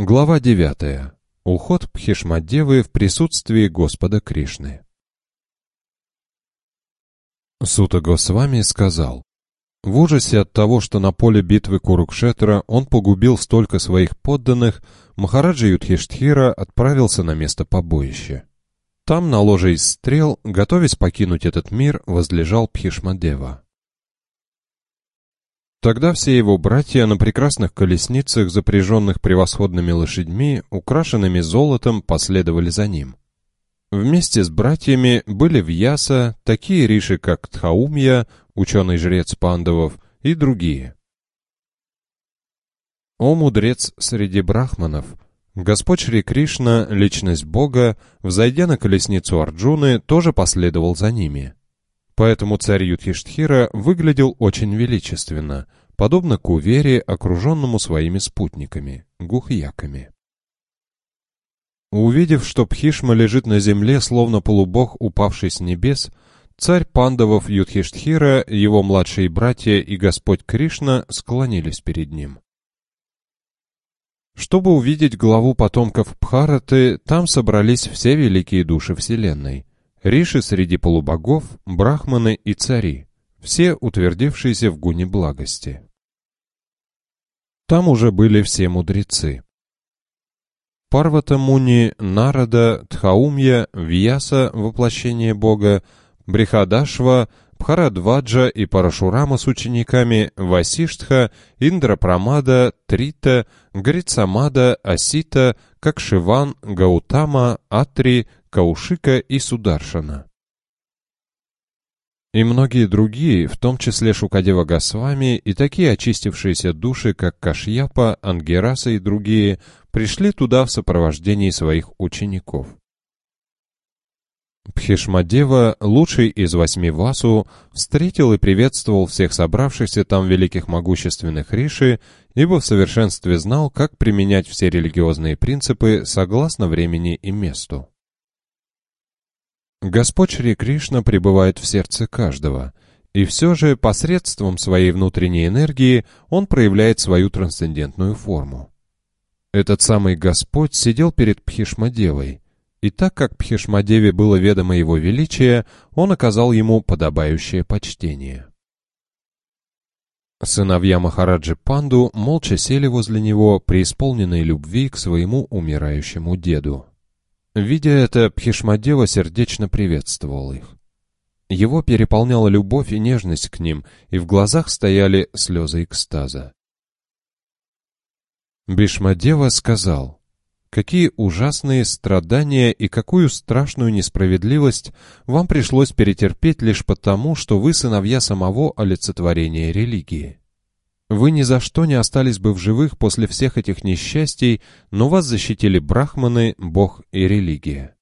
Глава 9. Уход Бхишмадевы в присутствии Господа Кришны. Сута Госвами сказал: в ужасе от того, что на поле битвы Курукшетра он погубил столько своих подданных, Махараджа Юдхиштхира отправился на место побоища. Там, на ложе из стрел, готовясь покинуть этот мир, возлежал Бхишмадева. Тогда все его братья на прекрасных колесницах, запряженных превосходными лошадьми, украшенными золотом, последовали за ним. Вместе с братьями были Вьяса, такие риши, как Тхаумья, ученый-жрец пандавов, и другие. О мудрец среди брахманов! Господь Шри Кришна, личность Бога, взойдя на колесницу Арджуны, тоже последовал за ними. Поэтому царь Юдхиштхира выглядел очень величественно, подобно Кувере, окруженному своими спутниками, гухьяками. Увидев, что Бхишма лежит на земле, словно полубог, упавший с небес, царь пандавов Юдхиштхира, его младшие братья и Господь Кришна склонились перед ним. Чтобы увидеть главу потомков Бхараты, там собрались все великие души Вселенной. Риши среди полубогов, брахманы и цари, все утвердившиеся в гуне благости. Там уже были все мудрецы. Парвата Муни, Нарада, Тхаумья, Вьяса, воплощение Бога, Брихадашва, Бхарадваджа и Парашурама с учениками, Васиштха, Индрапрамада, Трита, Грицамада, Асита, Какшиван, Гаутама, Атри, Каушика и Сударшана. И многие другие, в том числе Шукадева Госвами, и такие очистившиеся души, как Кашьяпа, Ангираса и другие, пришли туда в сопровождении своих учеников. Бхишмадева, лучший из 8 васу, встретил и приветствовал всех собравшихся там великих могущественных риши, ибо в совершенстве знал, как применять все религиозные принципы согласно времени и месту. Господь Шри Кришна пребывает в сердце каждого, и все же посредством своей внутренней энергии он проявляет свою трансцендентную форму. Этот самый Господь сидел перед Бхишмадевой, и так как Бхишмадеве было ведомо его величие, он оказал ему подобающее почтение. Сыновья Махараджи Панду молча сели возле него, преисполненные любви к своему умирающему деду. Видя это, Бхишмадева сердечно приветствовал их. Его переполняла любовь и нежность к ним, и в глазах стояли слезы экстаза. Бхишмадева сказал: «Какие ужасные страдания и какую страшную несправедливость вам пришлось перетерпеть лишь потому, что вы сыновья самого олицетворения религии. Вы ни за что не остались бы в живых после всех этих несчастий, но вас защитили брахманы, Бог и религия.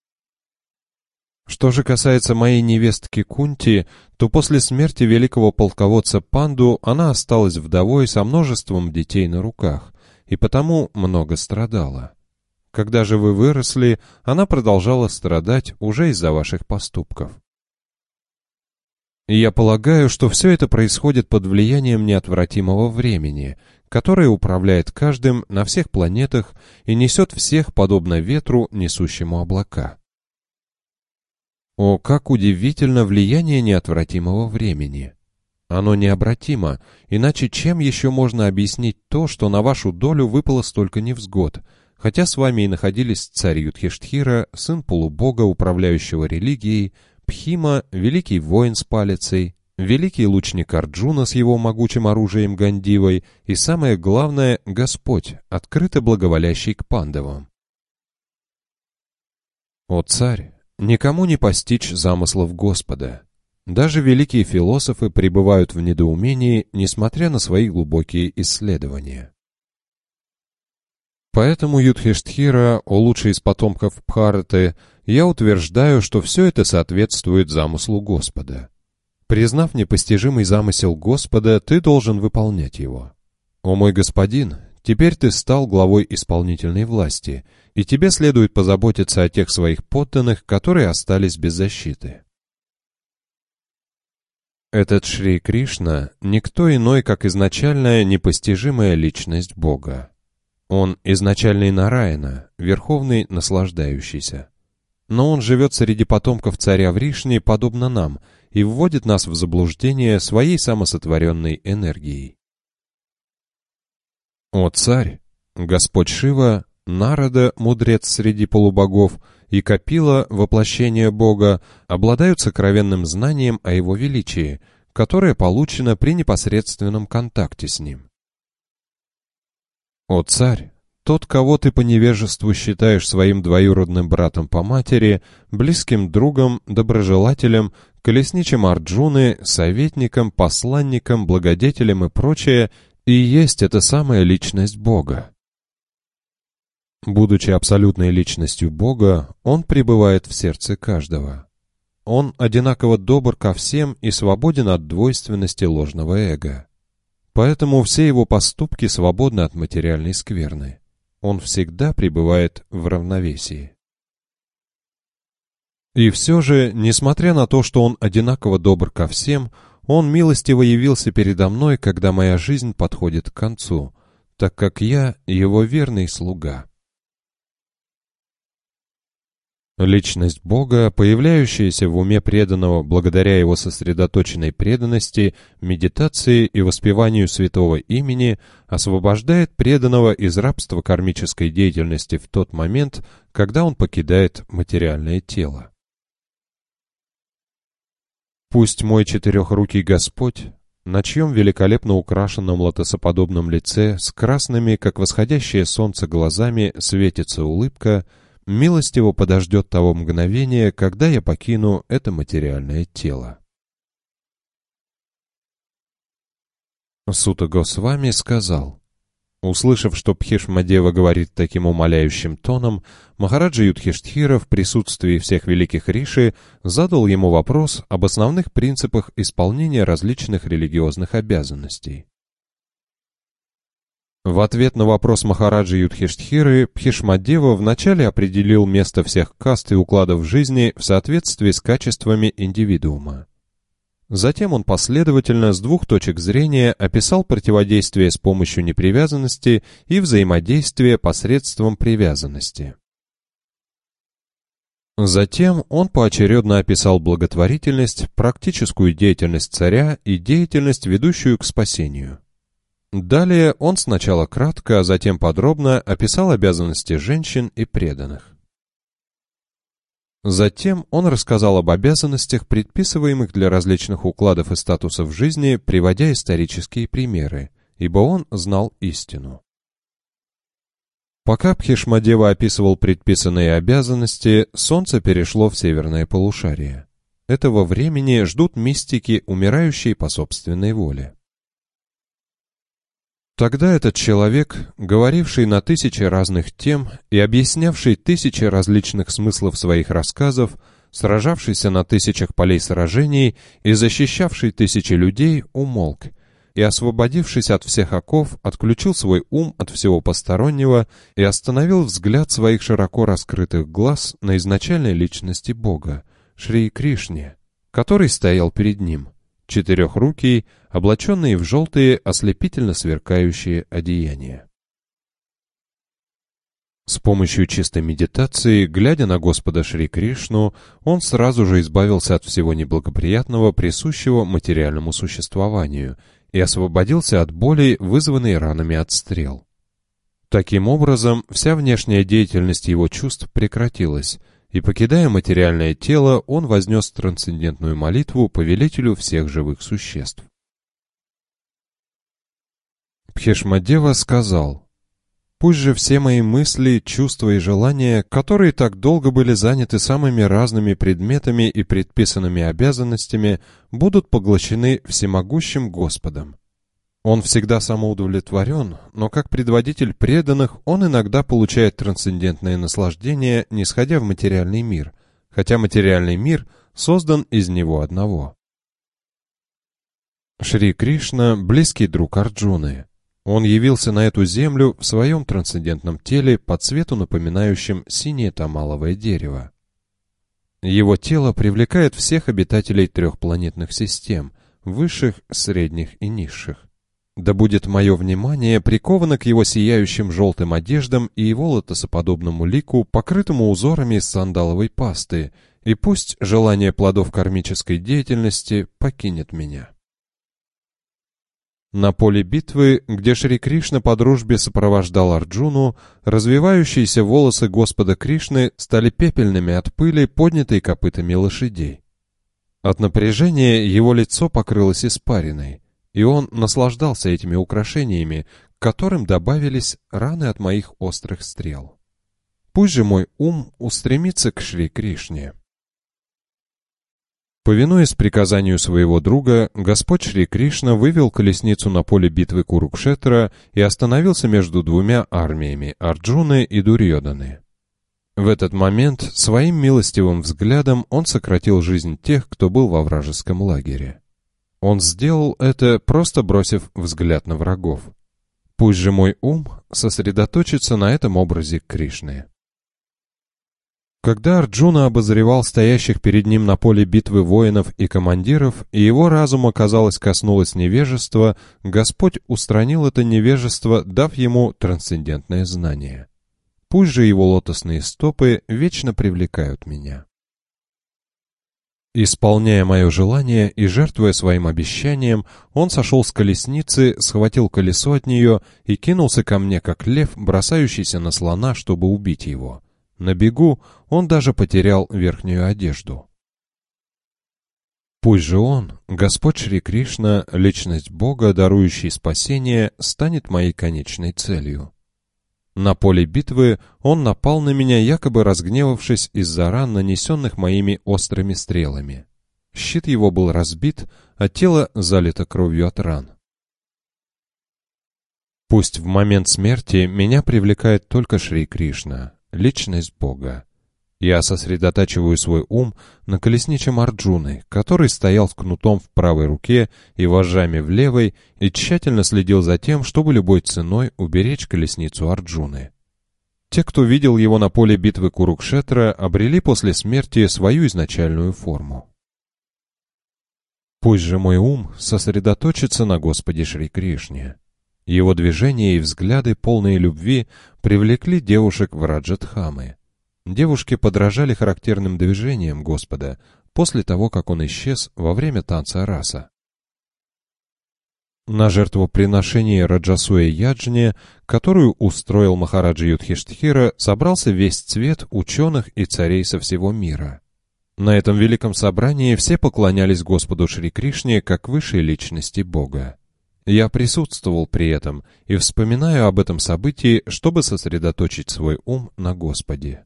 Что же касается моей невестки Кунти, то после смерти великого полководца Панду она осталась вдовой со множеством детей на руках, и потому много страдала. Когда же вы выросли, она продолжала страдать уже из-за ваших поступков. И я полагаю, что все это происходит под влиянием неотвратимого времени, которое управляет каждым на всех планетах и несет всех, подобно ветру, несущему облака. О, как удивительно влияние неотвратимого времени! Оно необратимо, иначе чем еще можно объяснить то, что на вашу долю выпало столько невзгод, хотя с вами и находились царь Юдхиштхира, сын полубога, управляющего религией, Бхима, великий воин с палицей, великий лучник Арджуна с его могучим оружием Гандивой и, самое главное, Господь, открыто благоволящий к пандавам. О царь, никому не постичь замыслов Господа. Даже великие философы пребывают в недоумении, несмотря на свои глубокие исследования. Поэтому, Юдхиштхира, о лучший из потомков Бхараты, я утверждаю, что все это соответствует замыслу Господа. Признав непостижимый замысел Господа, ты должен выполнять его. О мой господин, теперь ты стал главой исполнительной власти, и тебе следует позаботиться о тех своих подданных, которые остались без защиты. Этот Шри Кришна — никто иной, как изначальная непостижимая личность Бога. Он изначальный Нараяна, верховный наслаждающийся. Но он живет среди потомков царя Вришни, подобно нам, и вводит нас в заблуждение своей самосотворенной энергией. О царь! Господь Шива, Нарада, мудрец среди полубогов, и Капила, воплощение Бога, обладают сокровенным знанием о его величии, которое получено при непосредственном контакте с ним. О царь! Тот, кого ты по невежеству считаешь своим двоюродным братом по матери, близким другом, доброжелателем, колесничем Арджуны, советником, посланником, благодетелем и прочее, и есть эта самая личность Бога. Будучи абсолютной личностью Бога, Он пребывает в сердце каждого. Он одинаково добр ко всем и свободен от двойственности ложного эго. Поэтому все его поступки свободны от материальной скверны. Он всегда пребывает в равновесии. И все же, несмотря на то, что он одинаково добр ко всем, он милостиво явился передо мной, когда моя жизнь подходит к концу, так как я его верный слуга. Личность Бога, появляющаяся в уме преданного благодаря его сосредоточенной преданности, медитации и воспеванию святого имени, освобождает преданного из рабства кармической деятельности в тот момент, когда он покидает материальное тело. Пусть мой четырехрукий Господь, на чьем великолепно украшенном лотосоподобном лице с красными, как восходящее солнце, глазами светится улыбка, милостиво подождет того мгновения, когда я покину это материальное тело. Сута Госвами сказал: услышав, что Бхишмадева говорит таким умоляющим тоном, Махараджа Юдхиштхира в присутствии всех великих риши задал ему вопрос об основных принципах исполнения различных религиозных обязанностей. В ответ на вопрос Махараджи Юдхиштхиры Бхишмадева вначале определил место всех каст и укладов жизни в соответствии с качествами индивидуума. Затем он последовательно с двух точек зрения описал противодействие с помощью непривязанности и взаимодействие посредством привязанности. Затем он поочередно описал благотворительность, практическую деятельность царя и деятельность, ведущую к спасению. Далее он сначала кратко, а затем подробно описал обязанности женщин и преданных. Затем он рассказал об обязанностях, предписываемых для различных укладов и статусов жизни, приводя исторические примеры, ибо он знал истину. Пока Бхишмадева описывал предписанные обязанности, солнце перешло в северное полушарие. Этого времени ждут мистики, умирающие по собственной воле. Тогда этот человек, говоривший на тысячи разных тем и объяснявший тысячи различных смыслов своих рассказов, сражавшийся на тысячах полей сражений и защищавший тысячи людей, умолк, и, освободившись от всех оков, отключил свой ум от всего постороннего и остановил взгляд своих широко раскрытых глаз на изначальной личности Бога, Шри Кришне, который стоял перед ним, четырехрукий, облаченный в желтые, ослепительно сверкающие одеяния. С помощью чистой медитации, глядя на Господа Шри Кришну, он сразу же избавился от всего неблагоприятного, присущего материальному существованию, и освободился от боли, вызванной ранами от стрел. Таким образом, вся внешняя деятельность его чувств прекратилась, и, покидая материальное тело, он вознес трансцендентную молитву повелителю всех живых существ. Бхишмадева сказал: «Пусть же все мои мысли, чувства и желания, которые так долго были заняты самыми разными предметами и предписанными обязанностями, будут поглощены всемогущим Господом. Он всегда самоудовлетворен, но как предводитель преданных он иногда получает трансцендентное наслаждение, нисходя в материальный мир, хотя материальный мир создан из него одного». Шри Кришна — близкий друг Арджуны. Он явился на эту землю в своем трансцендентном теле по цвету, напоминающем синее тамаловое дерево. Его тело привлекает всех обитателей трех планетных систем — высших, средних и низших. Да будет мое внимание приковано к его сияющим желтым одеждам и его лотосоподобному лику, покрытому узорами из сандаловой пасты, и пусть желание плодов кармической деятельности покинет меня. На поле битвы, где Шри Кришна по дружбе сопровождал Арджуну, развивающиеся волосы Господа Кришны стали пепельными от пыли, поднятой копытами лошадей. От напряжения его лицо покрылось испариной, и он наслаждался этими украшениями, к которым добавились раны от моих острых стрел. Пусть же мой ум устремится к Шри Кришне. Повинуясь приказанию своего друга, Господь Шри Кришна вывел колесницу на поле битвы Курукшетра и остановился между двумя армиями Арджуны и Дурьёданы. В этот момент своим милостивым взглядом он сократил жизнь тех, кто был во вражеском лагере. Он сделал это, просто бросив взгляд на врагов. Пусть же мой ум сосредоточится на этом образе Кришны. Когда Арджуна обозревал стоящих перед ним на поле битвы воинов и командиров, и его разума, казалось, коснулось невежества, Господь устранил это невежество, дав ему трансцендентное знание. Пусть же его лотосные стопы вечно привлекают меня. Исполняя мое желание и жертвуя своим обещанием, он сошел с колесницы, схватил колесо от нее и кинулся ко мне, как лев, бросающийся на слона, чтобы убить его. На бегу он даже потерял верхнюю одежду. Пусть же он, Господь Шри Кришна, личность Бога, дарующий спасение, станет моей конечной целью. На поле битвы он напал на меня, якобы разгневавшись из-за ран, нанесенных моими острыми стрелами. Щит его был разбит, а тело залито кровью от ран. Пусть в момент смерти меня привлекает только Шри Кришна, личность Бога. Я сосредотачиваю свой ум на колесничем Арджуны, который стоял с кнутом в правой руке и вожжами в левой, и тщательно следил за тем, чтобы любой ценой уберечь колесницу Арджуны. Те, кто видел его на поле битвы Курукшетра, обрели после смерти свою изначальную форму. Пусть же мой ум сосредоточится на Господе Шри Кришне. Его движения и взгляды, полные любви, привлекли девушек в Раджатхамы. Девушки подражали характерным движениям Господа после того, как он исчез во время танца раса. На жертвоприношении Раджасуя Яджне, которую устроил Махараджа Юдхиштхира, собрался весь цвет ученых и царей со всего мира. На этом великом собрании все поклонялись Господу Шри Кришне как высшей личности Бога. Я присутствовал при этом и вспоминаю об этом событии, чтобы сосредоточить свой ум на Господе.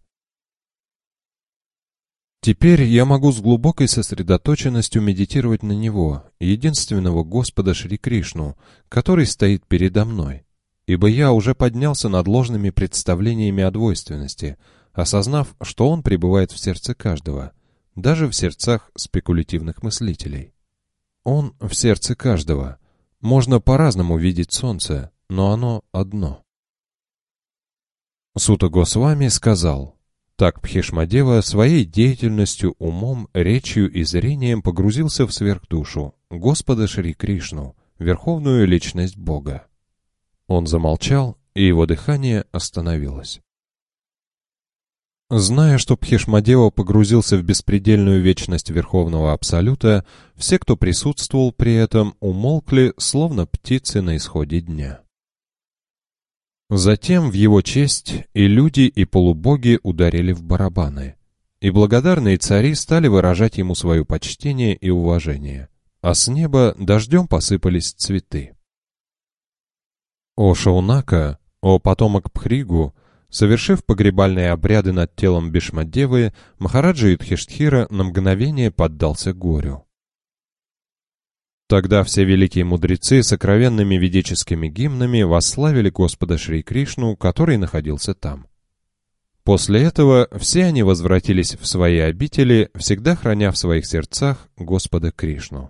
Теперь я могу с глубокой сосредоточенностью медитировать на Него, единственного Господа Шри Кришну, который стоит передо мной, ибо я уже поднялся над ложными представлениями о двойственности, осознав, что Он пребывает в сердце каждого, даже в сердцах спекулятивных мыслителей. Он в сердце каждого. Можно по-разному видеть солнце, но оно одно. Сута Госвами сказал: так Бхишмадева своей деятельностью, умом, речью и зрением погрузился в сверхдушу, Господа Шри Кришну, верховную личность Бога. Он замолчал, и его дыхание остановилось. Зная, что Бхишмадева погрузился в беспредельную вечность Верховного Абсолюта, все, кто присутствовал при этом, умолкли, словно птицы на исходе дня. Затем в его честь и люди, и полубоги ударили в барабаны, и благодарные цари стали выражать ему свое почтение и уважение, а с неба дождем посыпались цветы. О Шаунака, о потомок Пхригу, совершив погребальные обряды над телом Бишмадевы, Махараджа Юдхиштхира на мгновение поддался горю. Тогда все великие мудрецы сокровенными ведическими гимнами восславили Господа Шри Кришну, который находился там. После этого все они возвратились в свои обители, всегда храня в своих сердцах Господа Кришну.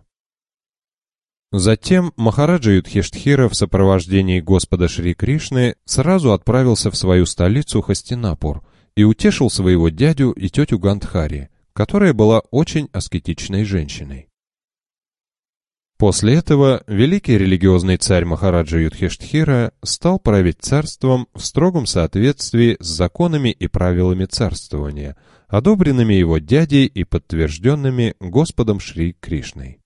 Затем Махараджа Юдхиштхира в сопровождении Господа Шри Кришны сразу отправился в свою столицу Хастинапур и утешил своего дядю и тетю Гандхари, которая была очень аскетичной женщиной. После этого великий религиозный царь Махараджа Юдхиштхира стал править царством в строгом соответствии с законами и правилами царствования, одобренными его дядей и подтвержденными Господом Шри Кришной.